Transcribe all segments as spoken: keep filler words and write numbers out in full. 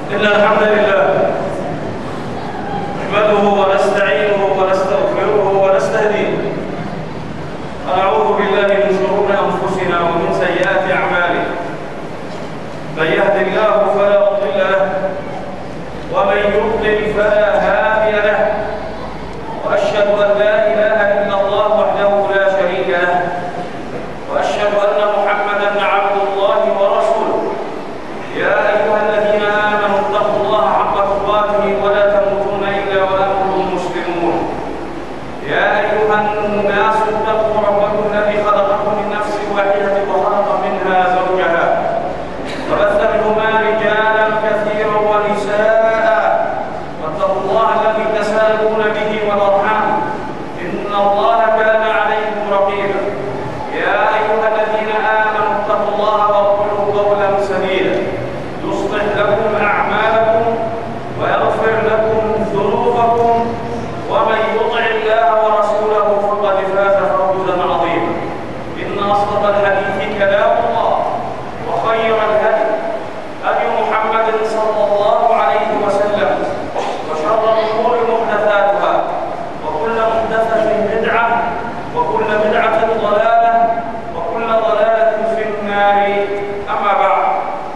إن الحمد لله نحمده ونستعينه ونستغفره ونستهديه ونعوذ بالله من شرور أنفسنا ومن سيئات أعمالنا. من يهد الله فلا مضل له ومن يضلل فلا هادي له، وأشهد أن لا إله إلا الله وحده لا شريك له، وأشهد أن محمدا عبد الله ورسوله. يا أيها الذين آمنوا اتقوا الله حق تقاته ولا تموتن إلا وأنتم مسلمون. يا أيها الناس اتقوا ربكم الذي خلقكم من نفس واحدة وخلق منها زوجها وبث منهما رجالا كثيرا ونساء، واتقوا الله الذي تساءلون به والأرحام إن الله كان عليكم رقيبا. يا أيها الذين آمنوا اتقوا الله وقولوا قولا سديدا يصلح لكم أعمالكم ويغفر لكم ذنوبكم، ومن يطع الله ورسوله فقد فاز فوزا عظيما. إن أصدق الحديث كلام الله، وخير الهدي هدي محمد صلى الله عليه وسلم، وشر الأمور محدثاتها، وكل محدثة بدعة، وكل بدعة ضلالة، وكل ضلالة في النار. أما بعد،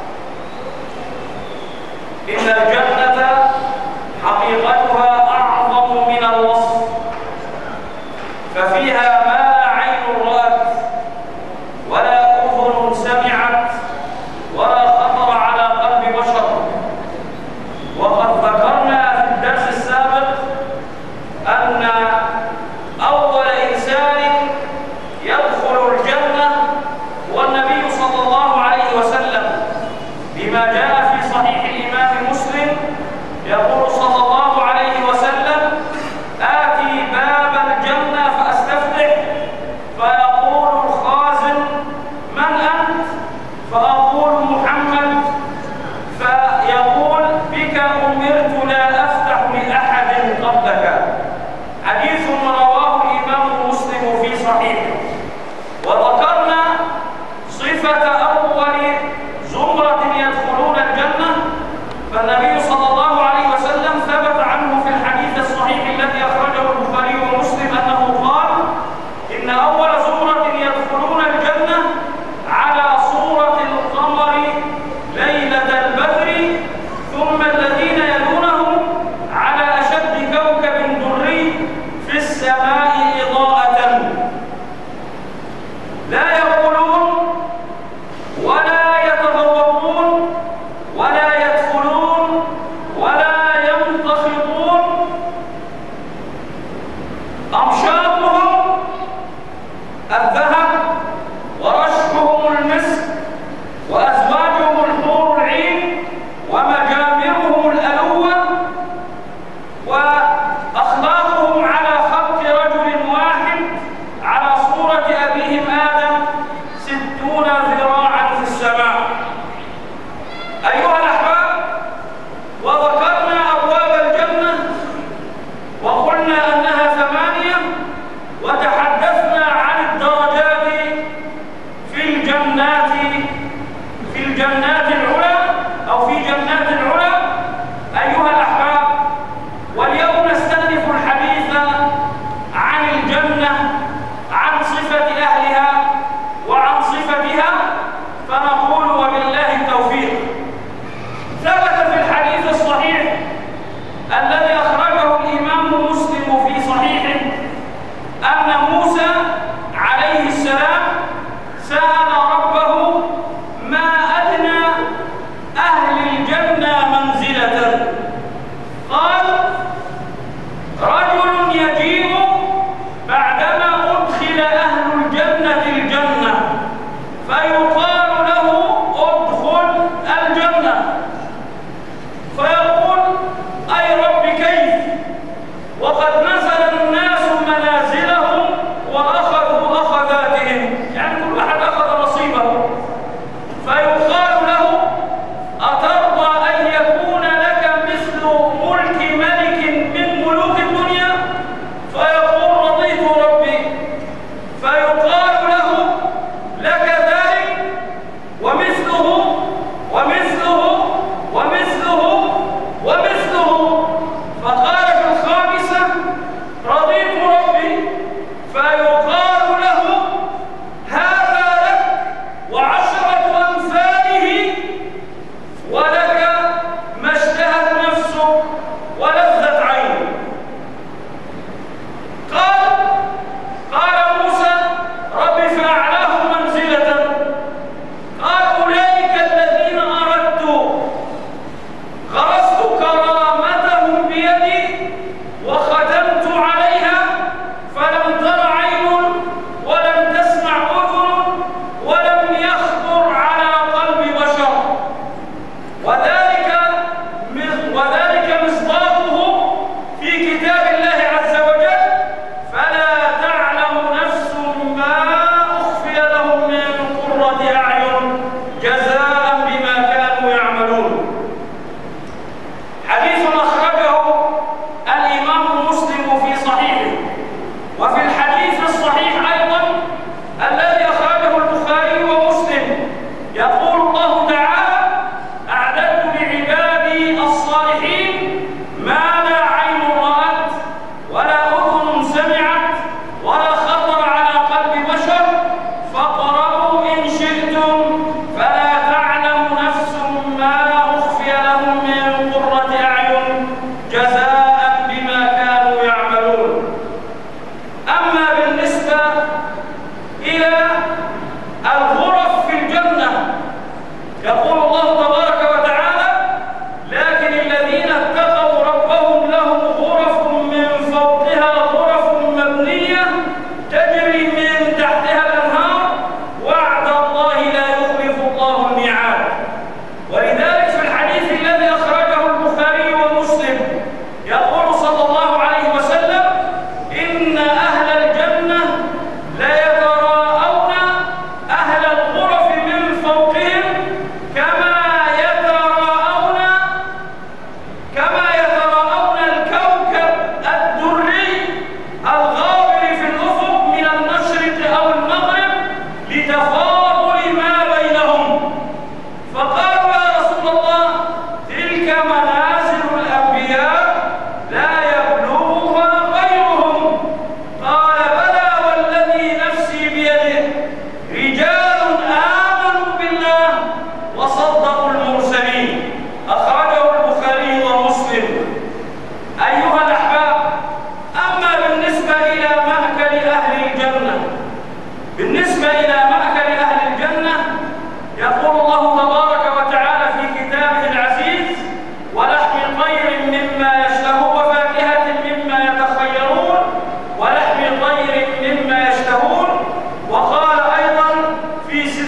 إن الجنة حقيقتها أعظم من الوصف، ففيها ما لا عين رأت ولا أذن سمعت ولا خطر على قلب بشر. وقد ذكرنا في الدرس السابق أن أول إنسان يدخل الجنة هو النبي صلى الله عليه وسلم، بما جاء في صحيح الإمام مسلم يقول صلى الله عليه وسلم: آتي باب الجنة فأستفتح فيقول الخازن: من أنت؟ فأقول: محمد. فيقول: بك أمرت لا أفتح لأحد قبلك. حديث رواه الإمام مسلم في صحيحه. وذكرنا صفة أول زمرة يدخلون الجنة، فالنبي صلى الله عليه وسلم ثبت عنه في الحديث الصحيح الذي أخرجه البخاري ومسلم أنه قال: إن أول زمرة يدخلون الجنة على صورة القمر ليلة البدر، ثم الذين يلونهم على أشد كوكب دري في السماء إضاءة، لا يقولون ولا يتذوقون ولا يدخلون ولا ينتخطون، أمشاطهم الذهب ورشحهم المسك وأزواجهم الحور العين ومجامرهم الألوة، وأخلاقهم على خط رجل واحد على صورة أبيهم آدم ستون ذراعا في السماء. أيها الأحباب، وذكرنا أبواب الجنة وقلنا أنها ثمانية، وتحدثنا عن الدرجات في الجنات في الجنات العلى أو في جنات العلى. أيها الأحباب، واليوم نستهدف الحديث عن الجنة، عن صفة أهلها وعن صفتها، فنقول وبالله التوفيق. ثبت في الحديث الصحيح الذي أخرجه الإمام مسلم في صحيحه أن موسى عليه السلام سأل ربه: ما أدنى أهل الجنة منزلة؟ قال: رجل يجيء بعدما أدخل أهل الجنة الجنة فيقال له: ادخل الجنة، فيقول: أي رب كيف؟ وقد نزل الناس منازلهم وأخذوا أخذاتهم، يعني كل واحد أخذ نصيبه. فيقال له: أترضى أن يكون لك مثل ملك ملك من ملوك الدنيا؟ فيقول: رضيت ربي. فيقال له: لك ذلك؟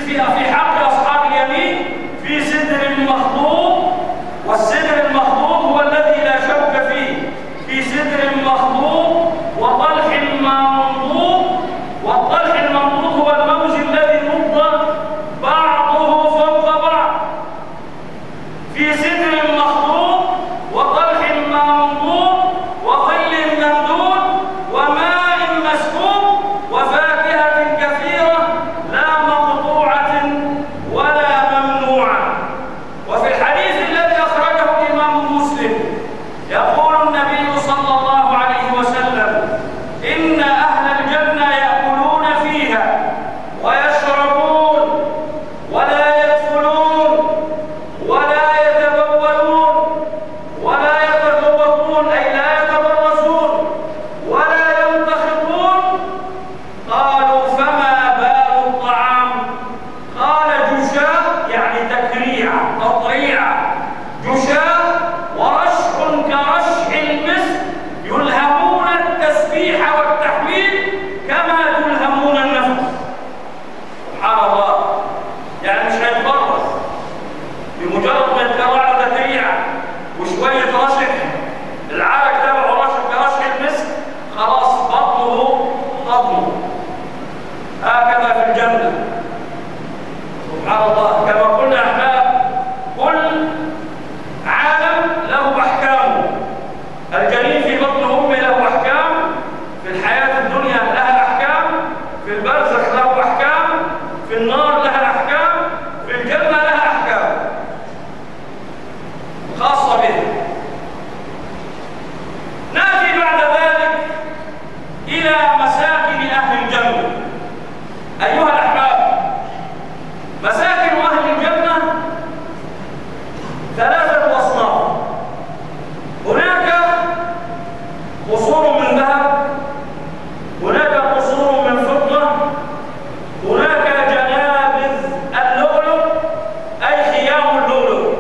في في حق أصحاب اليمين في سدر مخضود، والسدر المخضود هو الذي لا شوك فيه، في سدر مخضود وطلح منضود، والطلح المنضود هو الموز الذي نض بعضه فوق بعض، في سدر مخضود وطلح منضود وظل ممدود وماء مسكوب وفاكهة كثيرة لا مقطوعة ولا ممنوعة. وفي الحديث الذي أخرجه الإمام مسلم يقول النبي صلى الله عليه وسلم: إن أهل الجنة يأكلون فيها ويشربون ولا يدخلون ولا يتبولون ولا يتغوطون، أي لا يتبرزون ولا يمتخطون. قالوا: فما بال الطعام؟ قال: جشاء، يعني تكريع تطريع، جشاء ورشح كرشح المسك، يلهمون التسبيح والتحميد كما تلهمون النفس. سبحان الله، يعني مش هيتبرز، بمجرد ما يتكرع له تكريع وشويه رشح، العرق تبعه رشح كرشح المسك، خلاص بطنه طبنه. هكذا في الجنه. سبحان الله، كما قلنا احباب، كل عالم له احكامه. الجنين في بطن امه له احكام، في الحياه الدنيا لها احكام، في البرزخ له احكام، في النار لها احكام، في الجنه لها احكام خاصه به. ناتي بعد ذلك الى مساكن اهل الجنه. ايها الاحباب، مساكن اهل الجنه ثلاثه اصناف. هناك قصور من ذهب، هناك قصور من فضه، هناك جنابذ اللؤلؤ اي خيام اللؤلؤ.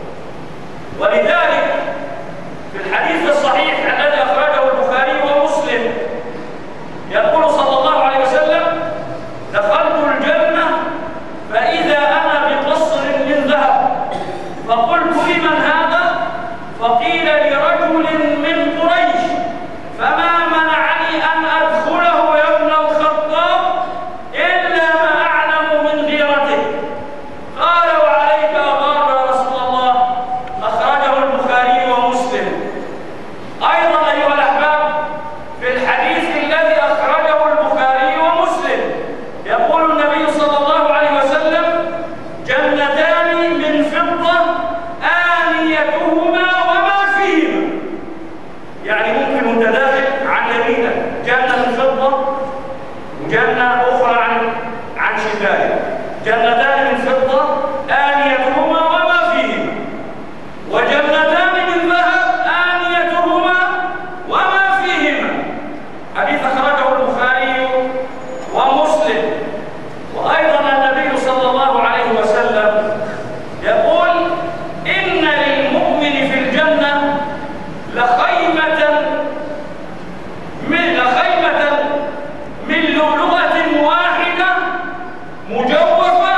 ولذلك في الحديث الصحيح الذي اخرجه البخاري ومسلم يقول صلى الله عليه وسلم: دخلت الجنه فاذا انا بقصر من ذهب، فقلت: لمن هذا؟ فقيل: لرجل من قريش، فما منعني ان ادخله يا ابن الخطاب الا ما اعلم من غيرته. قال: وعليك اغار يا رسول الله. اخرجه البخاري ومسلم. ايضا ايها الاحباب، في الحديث الذي اخرجه البخاري ومسلم يقول النبي صلى الله عليه وسلم: جنتان من فضه آنيتهما وما فيهما. يعني ممكن متداخل عن يمينك جنه من فضه وجنه اخرى عن عن شمالك. جنتان من فضه آنيتهما وما فيهما، وجنتان من ذهب آنيتهما وما فيهما. حديث أخرجه البخاري ومسلم. وأيضا النبي صلى الله عليه وسلم يقول: إن للمؤمن في الجنة لخيمة من لخيمة من لؤلؤة واحدة مجوفة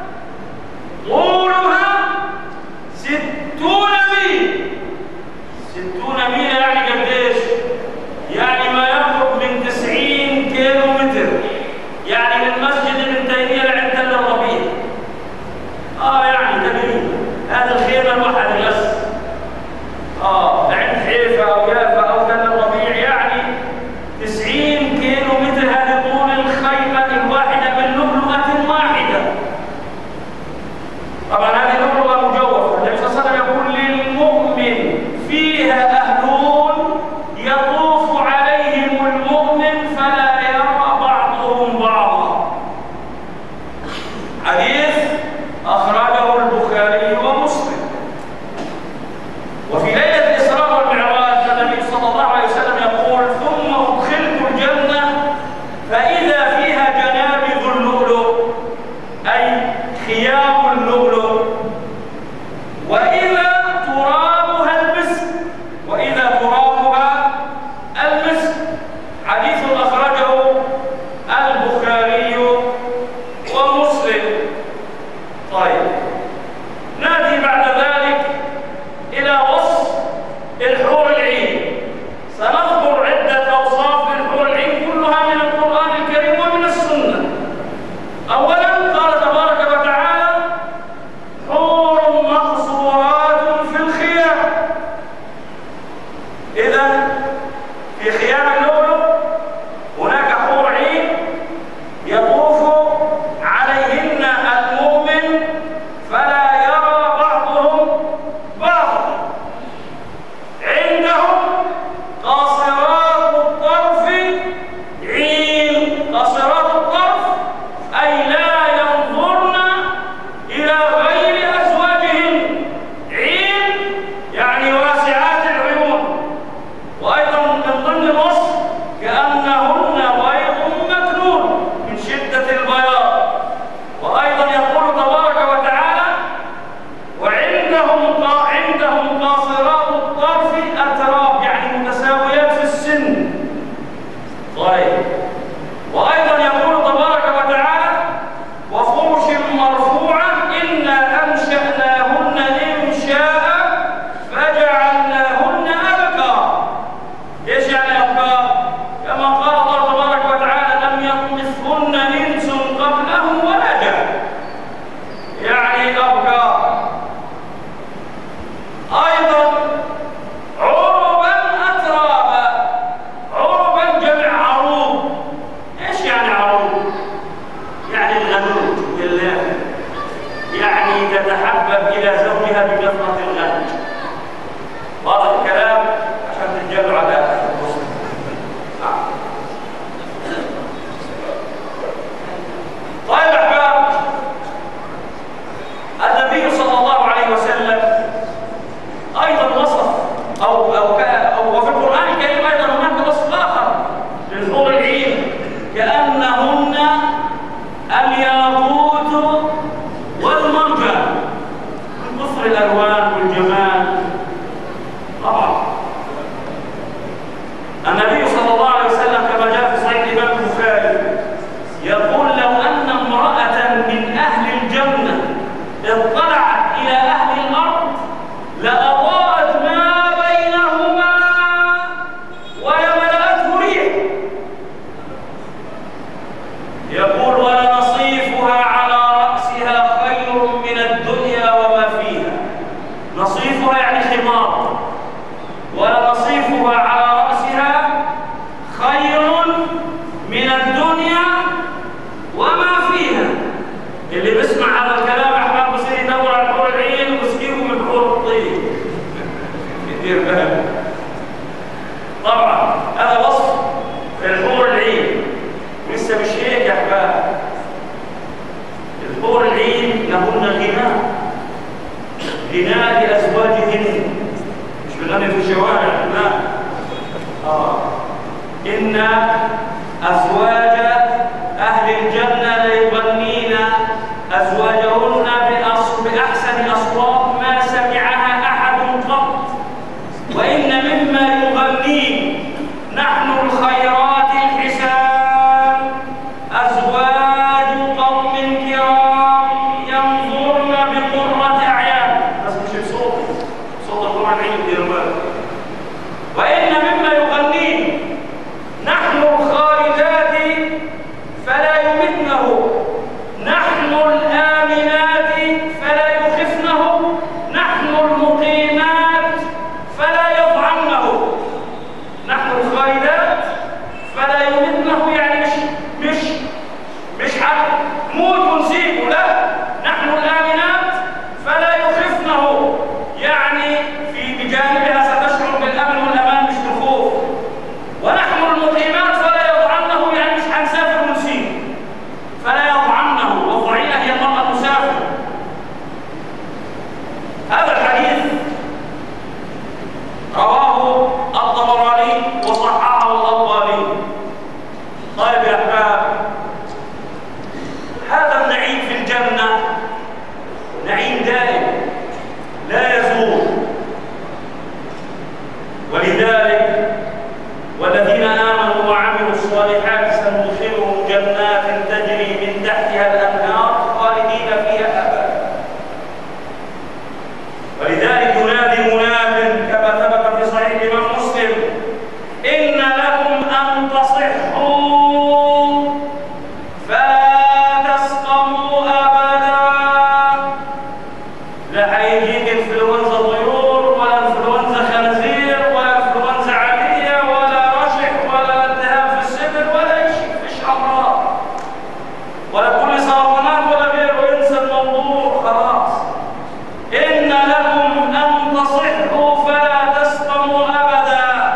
طولها ستون ميل. ستون ميل يعني قديش؟ يعني ما يقرب من تسعين كيلو متر، يعني من مسجد ابن تيمية لعند تل الربيع. اه يعني تقريبا هذه الخيمة الواحدة بس. اه لعند حيفا او يافا او تل الربيع، يعني تسعين كيلو متر. هذه طول الخيمة الواحدة من لؤلؤة واحدة. طبعا هذه لؤلؤة مجوفة. النبي صلى الله عليه وسلم يقول: للمؤمن فيها أهلون يطوف عليهم المؤمن فلا يرى بعضهم بعضا. حديث أخرجه البخاري ومسلم. وفي ليلة الإسراء والمعراج النبي صلى الله عليه وسلم يقول: ثم أدخلت الجنة فإذا فيها جنابذ اللؤلؤ، أي خيام اللؤلؤ، وإذا ترابها المسك، وإذا ترابها المسك. حديث أخرجه البخاري ومسلم. يعني تتحبب إلى زوجها بكثرة الغنى. واضح الكلام عشان تتجلوا على الرسل. طيب أحباب، النبي صلى الله عليه وسلم أيضا وصف أو أو أو وفي القرآن الكريم أيضا هناك وصف آخر للحور العين كأنهن الياقوت والمرجان، من كثر الألوان والجمال. طبعا النبي صلى الله عليه وسلم كما جاء في صحيح الإمام البخاري يقول: لو أن امرأة من أهل الجنة اطلعت إلى أهل الأرض لأضاءت ما بينهما ولملأته ريح. يقول: ولنصيفها على رأسها خير من الدنيا وما فيها. نصيفها يعني خمار، ولنصيفها على رأسها خير من الدنيا وما فيها. اللي بيسمع هذا الكلام أحباب بصير يدور على الحور العين ويسقيهم من حور الطيب. كثير بالك. طبعا هذا وصف الحور العين. لسه مش هيك يا أحباب، الحور العين لهن غناء، غناء لأزواجهن، مش بنغني في الشوارع، لا. آه. إن أزواج أهل الجنة ليغنين أزواجهن بأحسن أصوات ما سمعها أحد قط، وإن مما يغنين نحن الخيرات الحسان أزواج قوم كرام ينظرن بقرة أعين. بس مش بصوت صوت الحور العين الديرمان. وإن مما يغنين نحن الخالدات فلا يمتنه، نحن الآمنات فلا يخفنه، نحن المقيمات فلا يضعنه. نحن الخالدات فلا يمتنه يعني مش مش مش حنموت ونسيبه، لا. نحن الآمنات فلا يخفنه يعني في بجانبها ستشعر بالأمن والأمان مش بالخوف. ونحن المقيمات فلا يضعنه يعني مش حنسافر ونسيب، فلا يضعنه. والضعينة هي المرأة المسافرة. هذا الحديث رواه الطبراني وصححه الألباني. طيب يا أحباب، هذا النعيم في الجنة نعيم دائم لا يزول، ولذلك والذين آمنوا وعملوا الصالحات سندخلهم جنات تجري من تحتها الأنهار خالدين فيها أبدا. ولذلك ينادي مناد كما ثبت في صحيح الإمام مسلم: إن لكم أن تصحوا فلا تسقموا أبدا. لا هيجيك انفلونزا طيور ولا انفلونزا خنازير ولا انفلونزا عادية ولا رشح ولا التهاب في الصدر ولا شيء، مفيش أمراض ولا كل سرطانات ولا غيره. ينسى الموضوع خلاص. إن لكم أن تصحوا فلا تسقموا أبدا،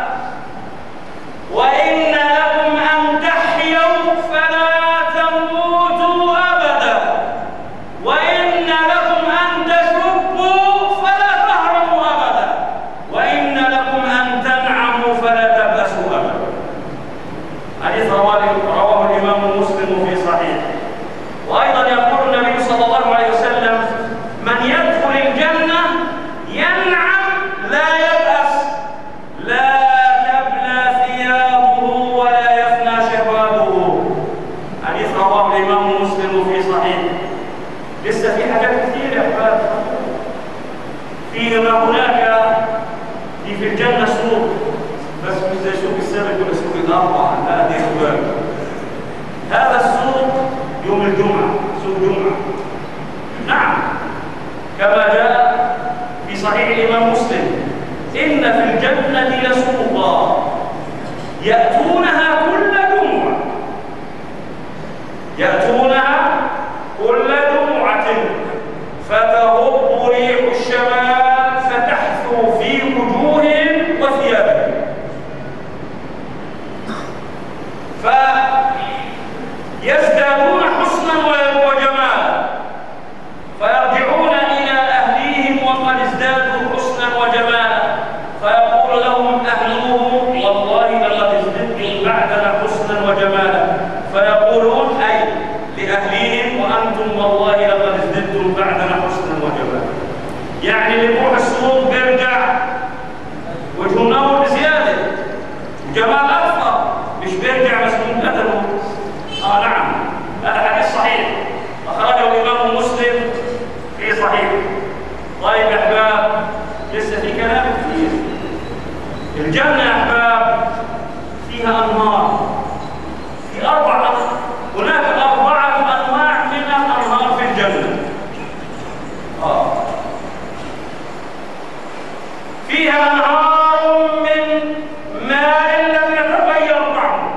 وإن لكم أن تحيوا فلا تموتوا أبدا، وإن لكم أن تشبوا فلا تهرموا أبدا، وإن لكم أن تنعموا فلا تبأسوا أبدا. حديث رواه الإمام مسلم في صحيحه. وأيضا يقول النبي صلى الله عليه وسلم: من يدخل الجنة ينعم لا يبأس، لا تبلى ثيابه ولا يفنى شبابه. حديث رواه الإمام مسلم في صحيحه. لسه في حاجات كثيرة يا أحباب. في هناك في في الجنة سوق، بس مش زي سوق السبت ولا سوق الأربعة، لا دي سوق. هذا السوق يوم الجمعة، سوق جمعة. نعم، كما جاء في صحيح الإمام مسلم: إن في الجنة لسوقا يأتونها كل جمعة، يأتونها كل جمعة فلا بعدنا حسنا وجمالا. يعني اللي يروح السوق بيرجع وجهه منور بزياده وجمال اكثر، مش بيرجع مسلوم قدمه. اه نعم، هذا حديث صحيح اخرجه الامام مسلم في صحيح. طيب يا احباب، لسه في كلام كثير. الجنه يا احباب فيها انهار، في اربع هناك اربعه انواع من الانهار في الجنه. اه فيها انهار من ماء لم يتغير طعمه،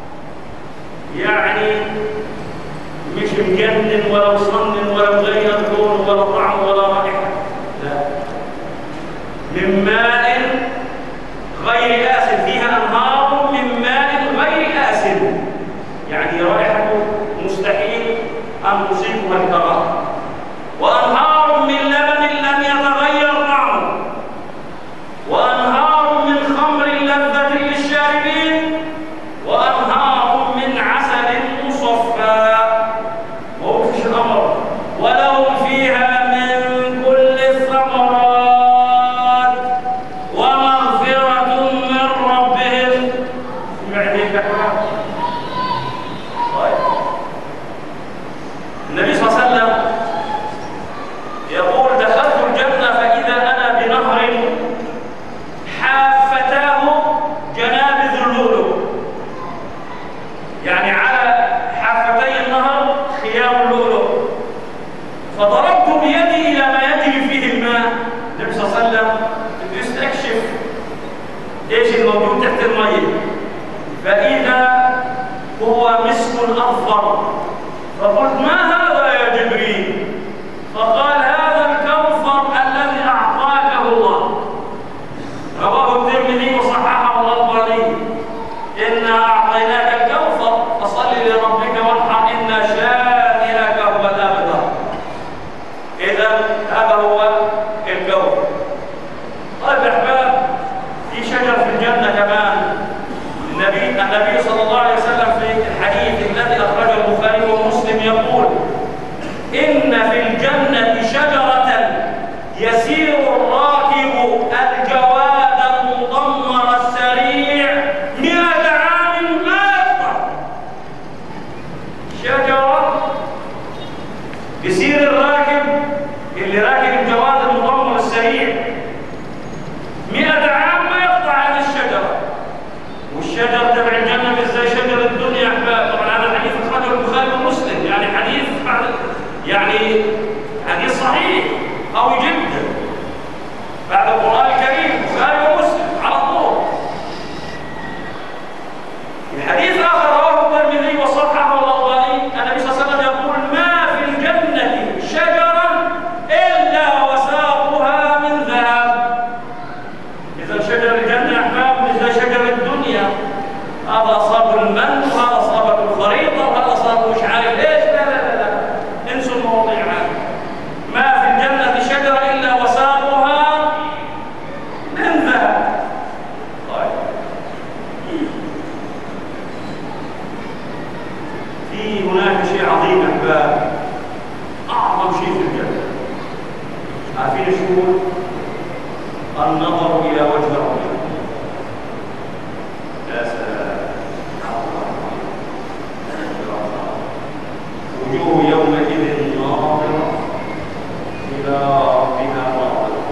يعني مش مجنن ولا مصنن ولا مغير لونه ولا طعمه ولا رائحه، لا، من ماء غير آسن. فيها انهار من ماء غير آسن، يعني رائحته مستحيل ان تصيبها الكراهه. وانهار من لبن لم يتغير طعمه، وأنهار من خمر لذة للشاربين، وأنهار من عسل مصفى. وفيش الأمر ولهم فيها من كل الثمرات ومغفرة من ربهم. يعطيك أحوال. طيب النبي صلى الله عليه وسلم يقول: دخلت الجنة فإذا أنا بنهر حافتاه جنابذ اللؤلؤ، يعني على حافتي النهر خيام اللؤلؤ. فضربت بيدي الى ما يجري فيه الماء. النبي صلى الله عليه وسلم يستكشف ايش الموجود تحت الميه، فاذا هو مسك اظفر. فقلت: ما هذا يا جبريل؟ فقال: هذا الكوثر الذي اعطاكه الله. رواه الترمذي وصححه الألباني. إنا أعطيناك الكوثر فصل لربك وانحر إن شانئك هو الأبتر. إذا هذا هو الكوثر. طيب يا أحباب، في شجر في الجنة كمان. النبي النبي صلى الله عليه وسلم في الحديث الذي أخرجه البخاري ومسلم يقول: إن في الجنة شجرة يسير الراكب الجواد المضمر السريع مئة عام ما يقطع. شجرة يسير الراكب اللي راكب الجواد المضمر السريع مئة عام ما يقطع هذه الشجرة. والشجر تبع الجنة مش زي شجر الدنيا يا أحباب. طبعا هذا الحديث أخرجه البخاري ومسلم، يعني حديث يعني حديث صحيح قوي جدا بعد القرآن الكريم، البخاري ومسلم على طول. الحديث آخر رواه الترمذي وصححه الألباني. النبي صلى الله عليه وسلم يقول: ما في الجنة شجرة إلا وساقها من ذهب. إذا شجر الجنة يا أحباب مش زي شجر الدنيا، هذا أصاب المن وهذا أصابته الخريطة وهذا أصابه مش عارف إيش. لا لا لا لا، انسوا المواضيع هذه. ما في الجنة شجرة إلا وساقها من ذهب. طيب في هناك شيء عظيم أحباب، أعظم شيء في الجنة. عارفين شو؟ النظر إلى وجه ربنا. يا سلام، وجوه يومئذ ناظرة إلى ربها ناظرة.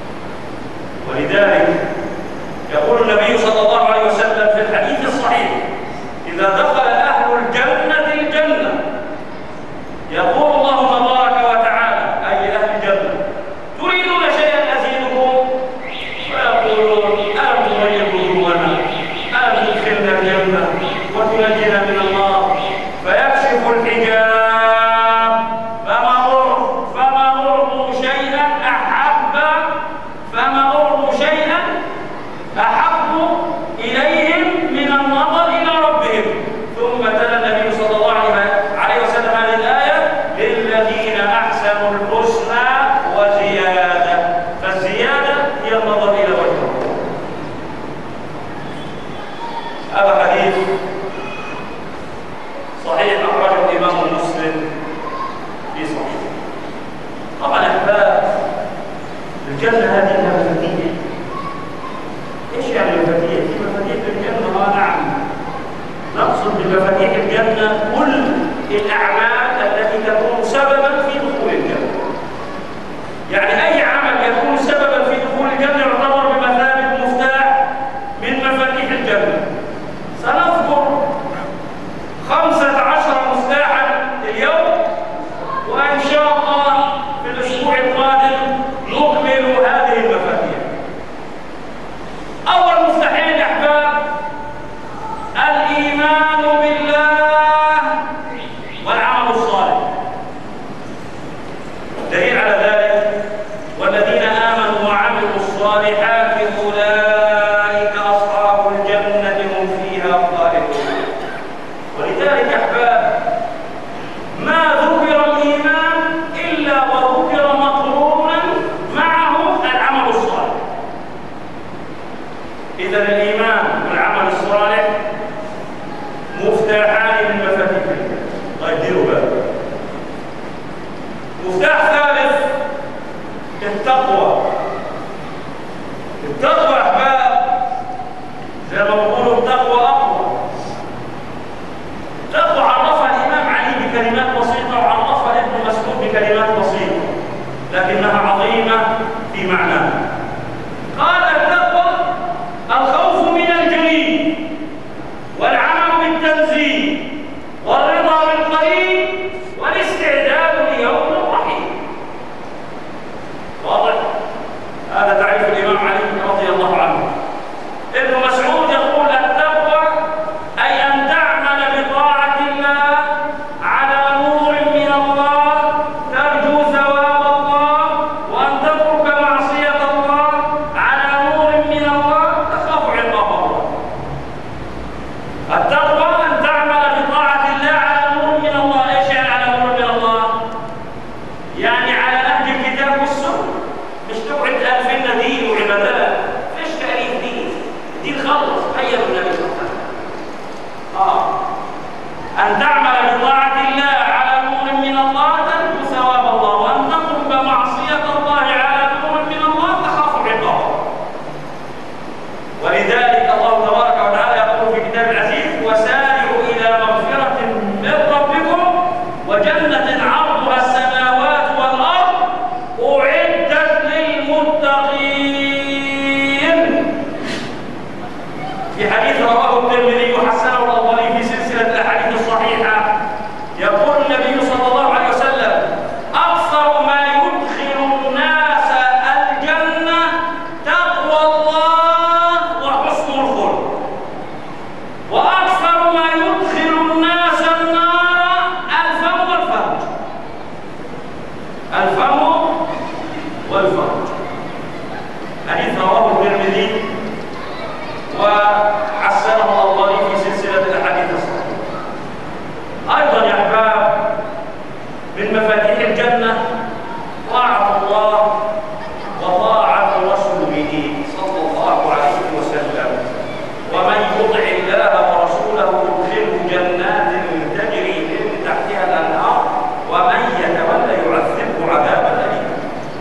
ولذلك يقول النبي صلى الله عليه وسلم في الحديث الصحيح: إذا دخل أهل الجنة الجنة يقول الله تبارك وتعالى: أي أهل الجنة تريدون شيئا أزيدكم؟ فيقولون: ألم تغير وجوهنا، ألم تدخلنا الجنة وتنجينا من النار. فيكشف الحجاب فما أعطوا شيئا أحب فما أعطوا شيئا أحب إليهم من النظر إلى ربهم. ثم تلا النبي صلى الله عليه وسلم هذه الآية: للذين أحسنوا الحسنى وزيادة. فالزيادة هي النظر إلى وجه الله. هذا حديث صحيح أخرجه الإمام مسلم في صحيح. الجنة هذه لها مفاتيح. إيش يعني مفاتيح؟ في مفاتيح في الجنة؟ آه نعم. نقصد بمفاتيح الجنة كل الأعمال التي تكون سببا في دخول الجنة. يعني أي عمل يكون سببا في دخول الجنة يعتبر بمثابة مفتاح من مفاتيح الجنة. سنذكر خمسة عشر مفتاحا اليوم، وإن شاء الله في الأسبوع القادم نكمل هذه المفاتيح. أول مفتاحين يا أحباب الإيمان بالله والعمل الصالح. دليل على ذلك والذين آمنوا وعملوا الصالحات أولئك أصحاب الجنة هم فيها خالدون. ولذلك أحباب ما ذكر الإيمان إلا وذكر مقرونا معه العمل الصالح. إذا الإيمان والعمل الصالح مفتاحان من مفاتيح الجنة. طيب ديروا بالكم. مفتاح ثالث التقوى. التقوى يا أحباب زي ما بيقولوا التقوى أقوى. التقوى عرفها الإمام علي بكلمات بسيطة وعرفها ابن مسعود بكلمات بسيطة لكنها عظيمة في معناها. قال التقوى الخوف من الجليل والعمل بالتنزيل والرضا بالقليل والاستعداد ليوم الرحيل. واضح؟ هذا تعريف الإمام علي رضي الله عنه. ابن مسعود يقول التقوى أي أن تعمل بطاعة الله على نور من الله ترجو ثواب الله، وأن تترك معصية الله على نور من الله تخاف عقاب الله. التقوى أن تعمل بطاعة الله على نور من الله. إيش يعني على نور من الله؟ يعني على نهج الكتاب والسنة، مش تقعد ألفين دين وعبادات. فيش تأليف دين، دين خلص غير النبي صلى الله عليه وسلم. آه أن تعمل بطاعة الله على نور من الله ترجو ثواب الله، وأن تترك معصية الله على نور من الله تخاف عقابه. ولذلك الله تبارك وتعالى يقول في كتاب العزيز وسارعوا إلى مغفرة من ربكم وجنة عرضها السماوات والأرض أعدت للمتقين. في حديث رواه الترمذي وحسنه الألباني في سلسلة الأحاديث الصحيحة يقول النبي صلى الله عليه وسلم أكثر ما يدخل الناس الجنة تقوى الله وحسن الخلق، وأكثر ما يدخل الناس النار الفم والفرج. الفم والفرج. حديث رواه الترمذي وحسنه الألباني في سلسلة الأحاديث الصحيحة. أيضا يا أحباب من مفاتيح الجنة طاعة الله وطاعة رسوله صلى الله عليه وسلم. ومن يطع الله ورسوله يدخله جنات تجري من تحتها الأنهار ومن يتولى يعذبه عذابا أليما.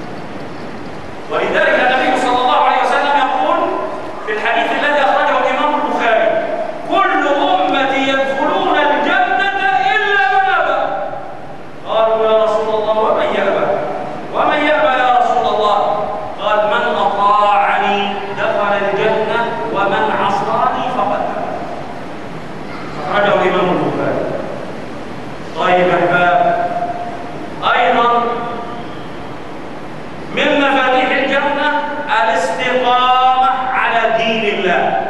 ولذلك النبي صلى الله عليه وسلم يقول في الحديث الذي أخرجه الإمام البخاري كل أمتي يدخلون الجنة إلا من أبى. قالوا يا رسول الله ومن يأبى؟ ومن يأبى يا رسول الله؟ قال من أطاعني دخل الجنة ومن عصاني فقد أبى. أخرجه الإمام البخاري. طيب أحباب أيضا من مفاتيح الجنة الاستقامة على دين الله.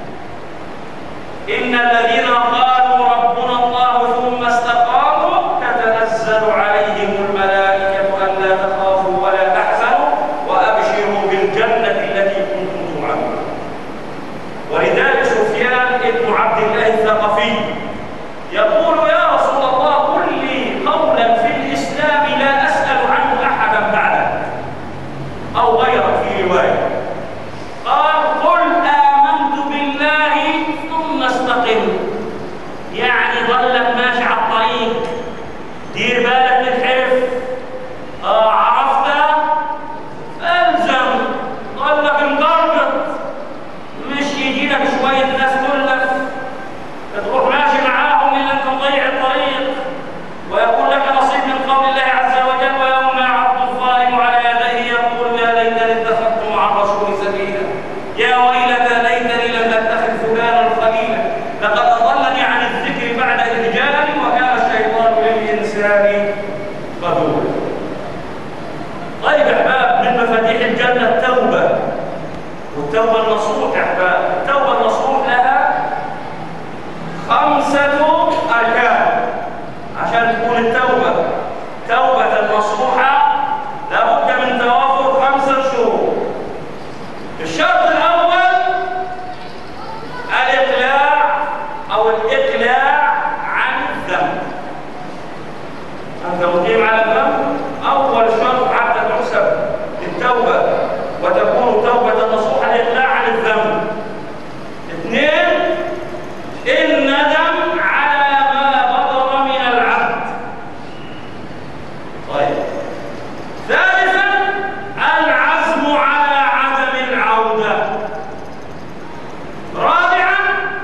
إن الذين قالوا ربنا الله ثم استقاموا تتنزل عليهم الملائكة ألا تخافوا ولا تحزنوا وأبشروا بالجنة التي كنتم توعدون. ولذلك سفيان بن عبد الله الثقفي يقول يا رسول الله قل لي قولا في الإسلام لا أسأل عنه أحدا بعدك أو غيرك في رواية. من مفاتيح الجنة التوبة، والتوبة النصوح يا أحباب. التوبة النصوح لها خمسة أركان. عشان تكون التوبة توبة نصوحة لابد من توافر خمسة شروط. الشرط الأول الإقلاع أو الإقلاع عن الذنب. أنت مقيم على الذنب، أول شرط حتى تحسب التوبة وتكون توبة نصوحة الإقلاع عن الذنب. اثنين، الندم على ما بطل من العبد. طيب. ثالثا، العزم على عدم العودة. رابعا،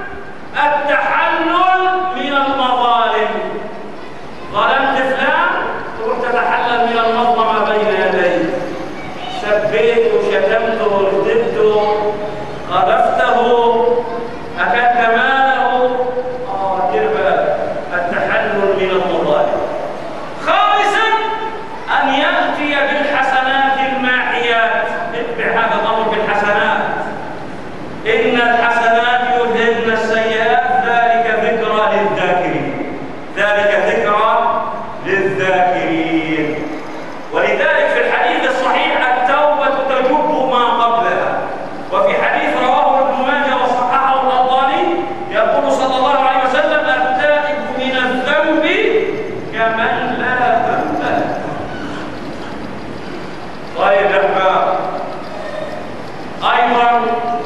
التحلل من المظالم. ظلمت فلان تروح تتحلل من المظلمة بين يديه. سبيته، شتمته، كذبته، قذفته، أكلت ماله، آه تربى التحلل من المظالم. خامسا، أن يأتي بالحسنات الماحيات. اتبع هذا الأمر بالحسنات. إن الحسنات يذهبن السيئات، ذلك ذكرى للذاكرين. ذلك ذكرى للذاكرين. ولذلك في الحديث الصحيح التوبة تجب ما قبلها. وفي حديث رواه ابن ماجه وصححه الألباني يقول صلى الله عليه وسلم: التائب من الذنب كمن لا ذنب له. طيب يا أحباب، أيضا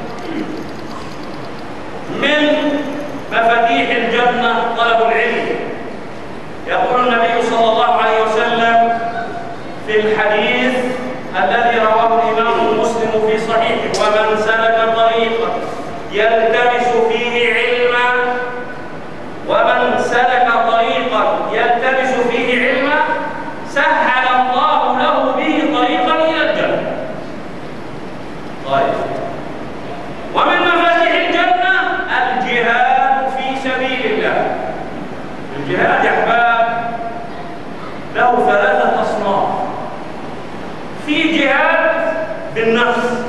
من مفاتيح الجنة طلب العلم. يقول النبي صلى الله عليه وسلم في الحديث الذي رواه الإمام مسلم في صحيحه: ومن سلك طريقا يلتمس فيه علما ومن سلك طريقا يلتمس فيه علما سهل الله له به طريقا إلى الجنة. طيب. ومن مفاتيح الجنة الجهاد في سبيل الله. الجهاد يا أحباب له ثلاثة أصناف. في جهاد بالنفس،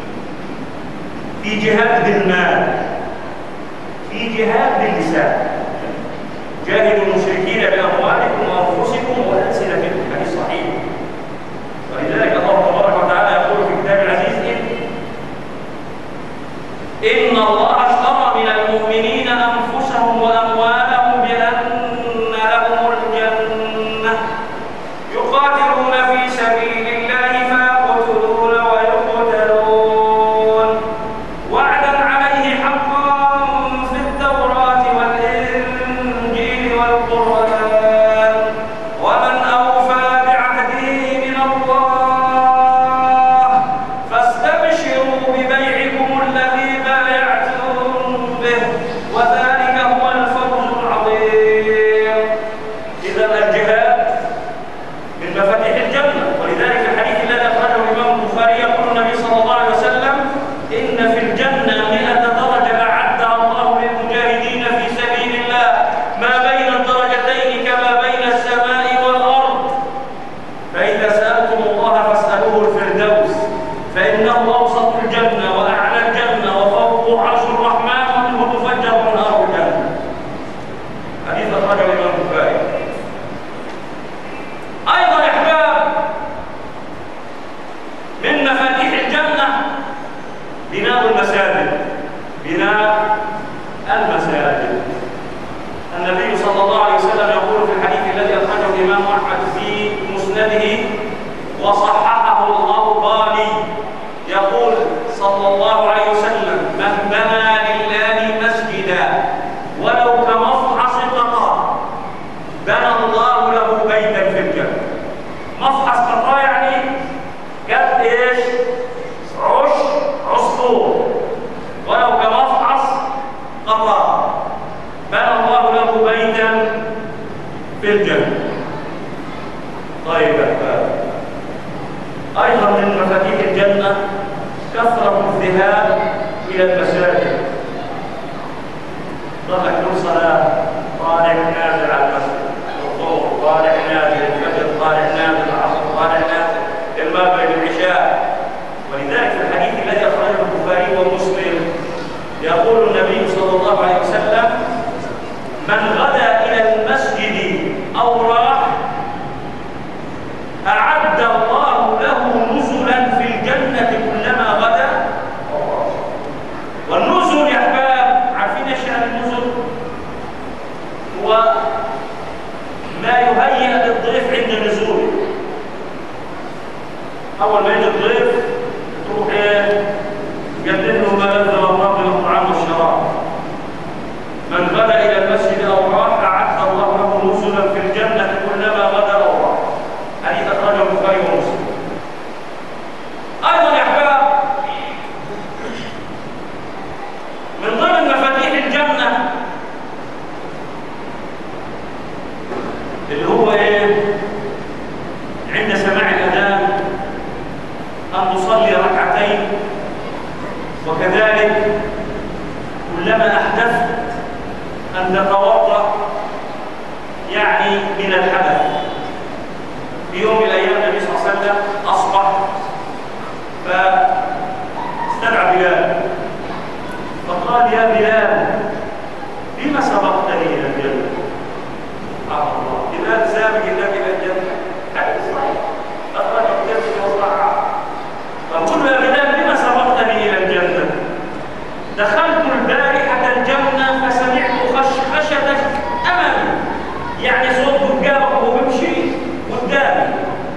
في جهاد بالمال، في جهاد باللسان. جاهدوا المشركين بأموالكم وأنفسكم وألسنتكم. حديث صحيح. ولذلك الله تبارك وتعالى يقول في كتاب العزيز: إن الله اشترى من المؤمنين أنفسهم وأموالهم بأن لهم الجنة يقاتلون في سبيل الله فيقتلون ويقتلون وعدا عليه حقا في التوراة والإنجيل والقرآن ومن أوفى بعهده من الله فاستبشروا ببيعكم الذي بايعتم به وذلك هو الفوز العظيم. إذا الجهاد من مفاتيح الجنة. ولذلك الحديث الذي أخرجه الإمام البخاري يقول النبي صلى الله عليه وسلم: إن في الجنة مئة درجة أعدها الله للمجاهدين في سبيل الله ما بين الدرجتين كما بين السماء والأرض. فإذا سألتم الله فاسألوه الفردوس فإنه أوسط الجنة وأعلى الجنة وفوقه عرش الرحمن ومنه تفجر أنهار الجنة. حديث أخرجه الإمام البخاري. أيضا يا أحباب من مفاتيح الجنة بناء المساجد. بناء المساجد. النبي صلى الله عليه وسلم يقول في الحديث الذي أخرجه الإمام أحمد في مسنده وصححه الألباني يقول صلى الله عليه وسلم: من بنى لله مسجدا ولو كمفحص قطع بنى الله له بيتا في الجنة. مفحص قطع يعني قد ايش؟ عش عصفور. ولو كمفحص قطع بنى الله له بيتا في الجنة. طيب أيضا من مفاتيح الجنة كثرة الذهاب إلى المساجد. ضحك له صلاة طالع نازل على المسجد، الظهر طالع نازل، الفجر طالع نازل، العصر طالع نازل، المغرب العشاء اول ما يجي الضيف تروح ايه؟ تقدم له ما لذ الامراض من الطعام والشراب. من غدا الى المسجد او راح اعد الله له نزلا في الجنه كلما غدا او راح. حديث اخرجه البخاري ومسلم. ايضا يا احباب من ضمن مفاتيح الجنه اللي هو ايه؟ عند سماع الاذان ان تصلي ركعتين، وكذلك كلما احدثت ان تتوضا يعني من الحدث. في يوم من الايام النبي صلى الله عليه وسلم اصبح فاستدعى بلال فقال يا بلال بما سبقتني الى الجنه؟ سبحان الله، بلال سابق النبي الى الجنه، حديث صحيح اخرجه الترمذي وصححه. فقل يا بلال بما سبقتني الى الجنه؟ دخلت البارحه الجنه فسمعت خشخشتك امامي، يعني صوت دقابك وهو بيمشي قدامي.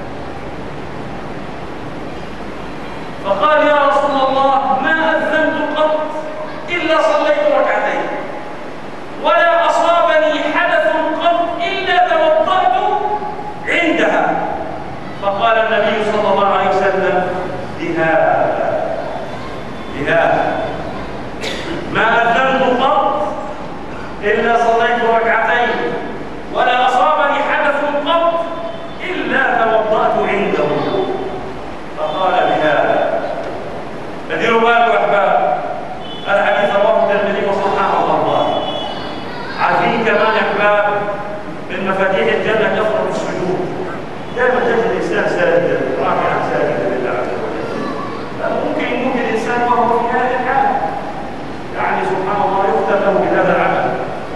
فقال يا رسول الله ما اذنت قط الا صليت ركعتين، ولا اصابني حدث قط الا توضأت عندها. فقال النبي صلى الله عليه وسلم بهذا بهذا ما اذنت قط الا صليت ركعتين، ولا اصابني حدث قط الا توضأت عنده. فقال بهذا. فديروا بالكم يا احباب، الحديث رواه الترمذي وصححه الله. عارفين كمان يا احباب من مفاتيح الجنه كثره السجود. دائما تجد الانسان ساجدا راكعا ساجدا لله عز وجل. ممكن يموت الانسان وهو في هذه الحاله، يعني سبحان الله يختم له بهذا العمل.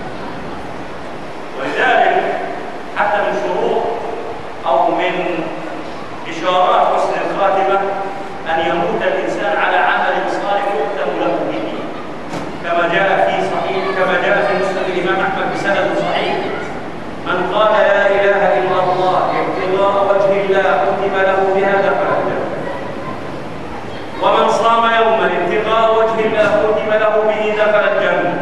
ولذلك حتى من شروط او من اشارات حسن الخاتمه ان يموت الانسان على عمل صالح يختم له به، كما جاء في صحيح كما جاء في مسند الامام احمد بسند صحيح: من قال لا اله الا الله ابتغاء وجه الله ختم له بها دخل الجنه، ومن صام يوما ابتغاء وجه الله ختم له به دخل الجنه،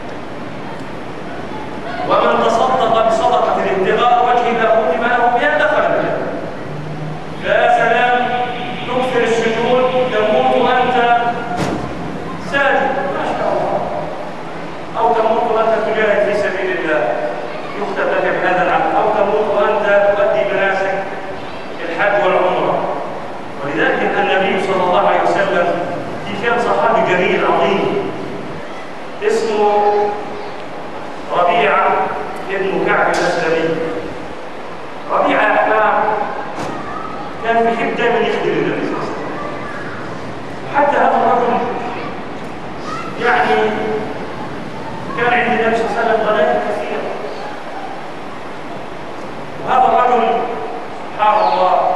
ومن تصدق بصدقه ابتغاء وجه الله ختم له بها دخل الجنه. يا سلام، تكثر السجود، تموت وانت ساجد ما شاء الله، او تموت وانت تجاهد في سبيل الله يختم لك بهذا العمل، او تموت وانت تؤدي مناسك الحج والعمره. ولذلك النبي صلى الله عليه وسلم في كان صحابي جليل عظيم اسمه ربيعه ابن كعب الاسلمي. ربيعه يا احباب كان بيحب دائما يخدم النبي صلى الله عليه وسلم. حتى هذا الرجل يعني كان عند النبي صلى الله عليه وسلم غنائم كثيره. وهذا الرجل سبحان الله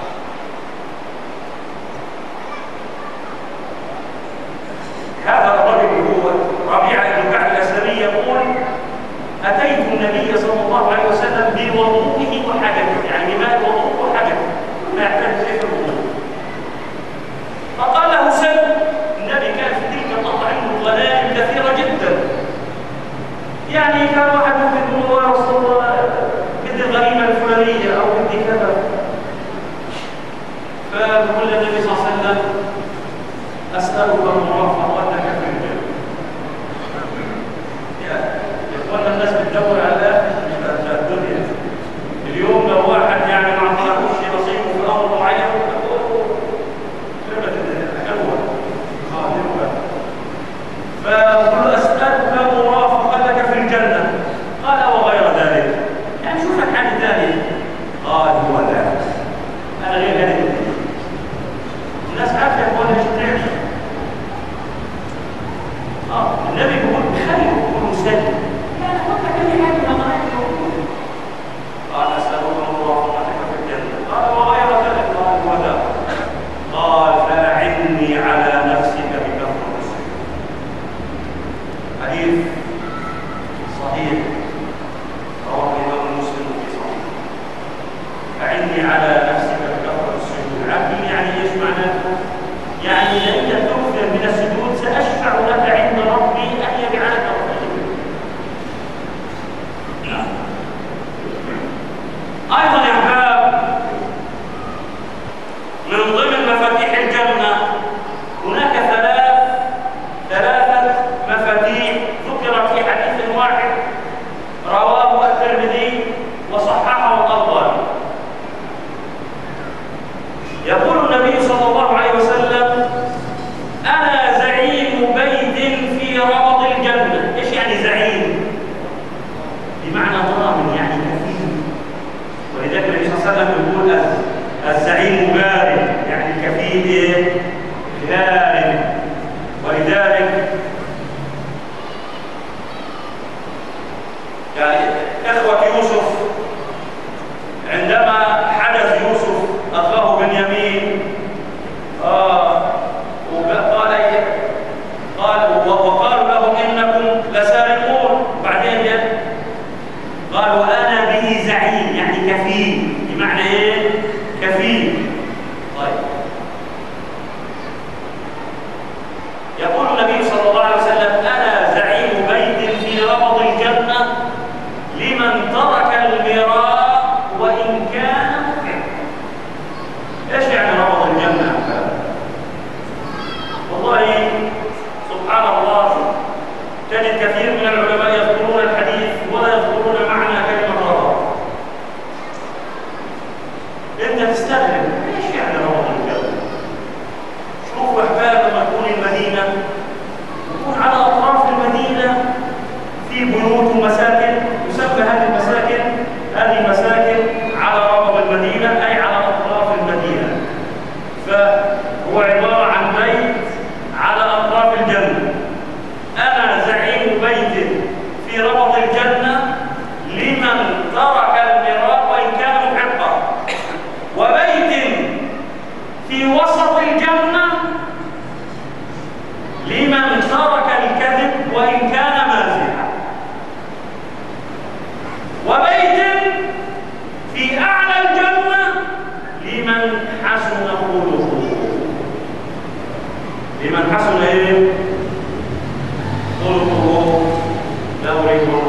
هذا الرجل هو ربيعه بن كعب الاسلمي يقول: اتيت النبي صلى الله عليه وسلم بوضوئه وحاجته، يعني بماء وضوءه وحاجته ما يحتاج شيء في الوضوء. فقال له سل. النبي كان في تلك الأرض عنده غنائم كثيرة جدا، يعني كان واحد ممكن يقول يا رسول الله بدي الغنيمة الفلانية أو بدي كذا، فبقول النبي صلى الله عليه وسلم: أسألك مرافقتك في الجنة. يا إخوانا الناس بتدور على الدنيا. اليوم لو واحد يعني ما عطاهوش نصيبه في امر معين فقل اسالك مرافقتك في الجنه. قال: وغير ذلك، يعني شوف لك حاجه ثانيه. قال: هو ذلك، انا غير هذه. الناس عارفه يا اخواني ايش بتعمل. اه النبي بيقول: خيركم مسلم، يعني خد لك اي حاجه من الغنائم من ضمن مفاتيح الجنة هناك ثلاث ثلاثة مفاتيح ذكرت في حديث واحد رواه الترمذي وصححه الألباني. يقول النبي صلى الله عليه وسلم: أنا زعيم بيت في ربض الجنة. إيش يعني زعيم؟ بمعنى ضامن، يعني كفيل. ولذلك النبي صلى الله عليه وسلم يقول الزعيم غارم، يعني الكفيل إيه؟ غارم. ولذلك يعني إخوة يوسف عندما حدث يوسف أخاه بنيامين آه وقال قال وقالوا لهم إنكم لسارقون، بعدين قالوا أنا به زعيم، يعني كفيل. بمعنى إيه؟ كفيل. طيب، يقول النبي صلى الله عليه وسلم: أنا زعيم بيت في ربض الجنة لمن ترك المراء وإن كان محب. إيش يعني ربض الجنة؟ والله سبحان الله، تجد كثير من العلماء يذكرون الحديث ولا يذكرون معنى كلمة ربض. أنت تستغرب إيش يعني ربض الجنة؟ شوفوا أحباب، لما تكون المدينة يكون على أطراف المدينة في بيوت ومساكن، يسمى هذه المساكن هذه مساكن على ربض المدينة، أي على أطراف المدينة. فهو عبارة عن بيت على أطراف الجنة. أنا زعيم بيت في ربض الجنة لمن ترك المراء وإن كان محقا، وبيت في وسط الجنة لمن ترك الكذب وإن كان مازحا، وبيت في أعلى الجنة لمن حسن خلقه. لمن حسن إيه؟ خلقه، له رجل